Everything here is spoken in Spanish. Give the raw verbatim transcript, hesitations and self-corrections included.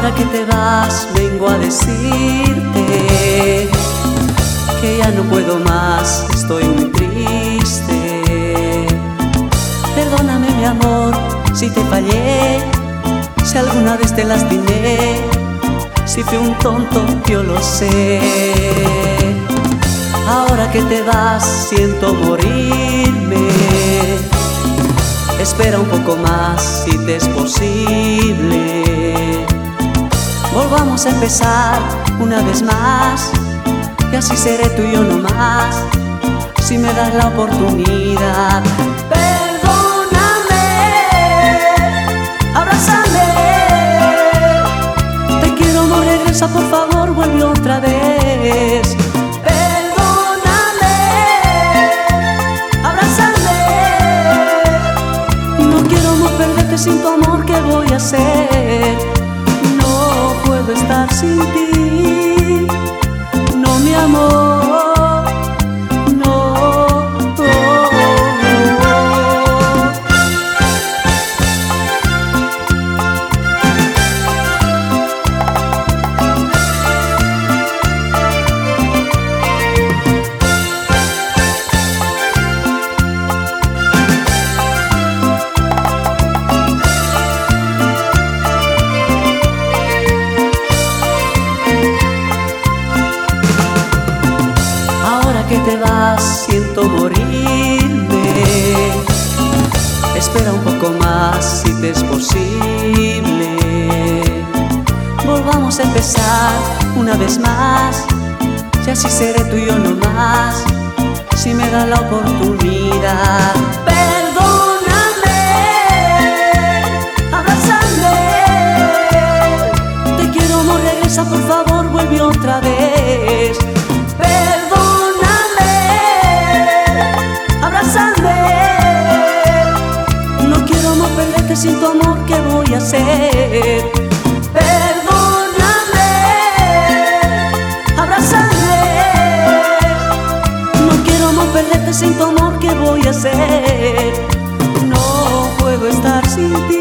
Ahora que te vas, vengo a decirte que ya no puedo más, estoy muy triste. Perdóname, mi amor, si te fallé, si alguna vez te lastimé, si fui un tonto, yo lo sé. Ahora que te vas, siento morirme. Espera un poco más, si te es posible. Volvamos a empezar una vez más, y así seré tú y yo no más, si me das la oportunidad. Perdóname, abrázame, te quiero, no regresa, por favor, vuelve otra vez. Perdóname, abrázame, no quiero no perderte, sin tu amor, ¿qué voy a hacer? No puedo estar sin ti, no, mi amor. Que te vas, siento morirme. Espera un poco más, si te es posible. Volvamos a empezar una vez más, y así seré tú y yo no más, si me da la oportunidad. Perdóname, abrázame, te quiero, no regresa, por favor, vuelve otra vez. No quiero no perderte, sin tu amor, ¿qué voy a hacer? Perdóname, abrázame, no quiero no perderte, sin tu amor, ¿qué voy a hacer? No puedo estar sin ti.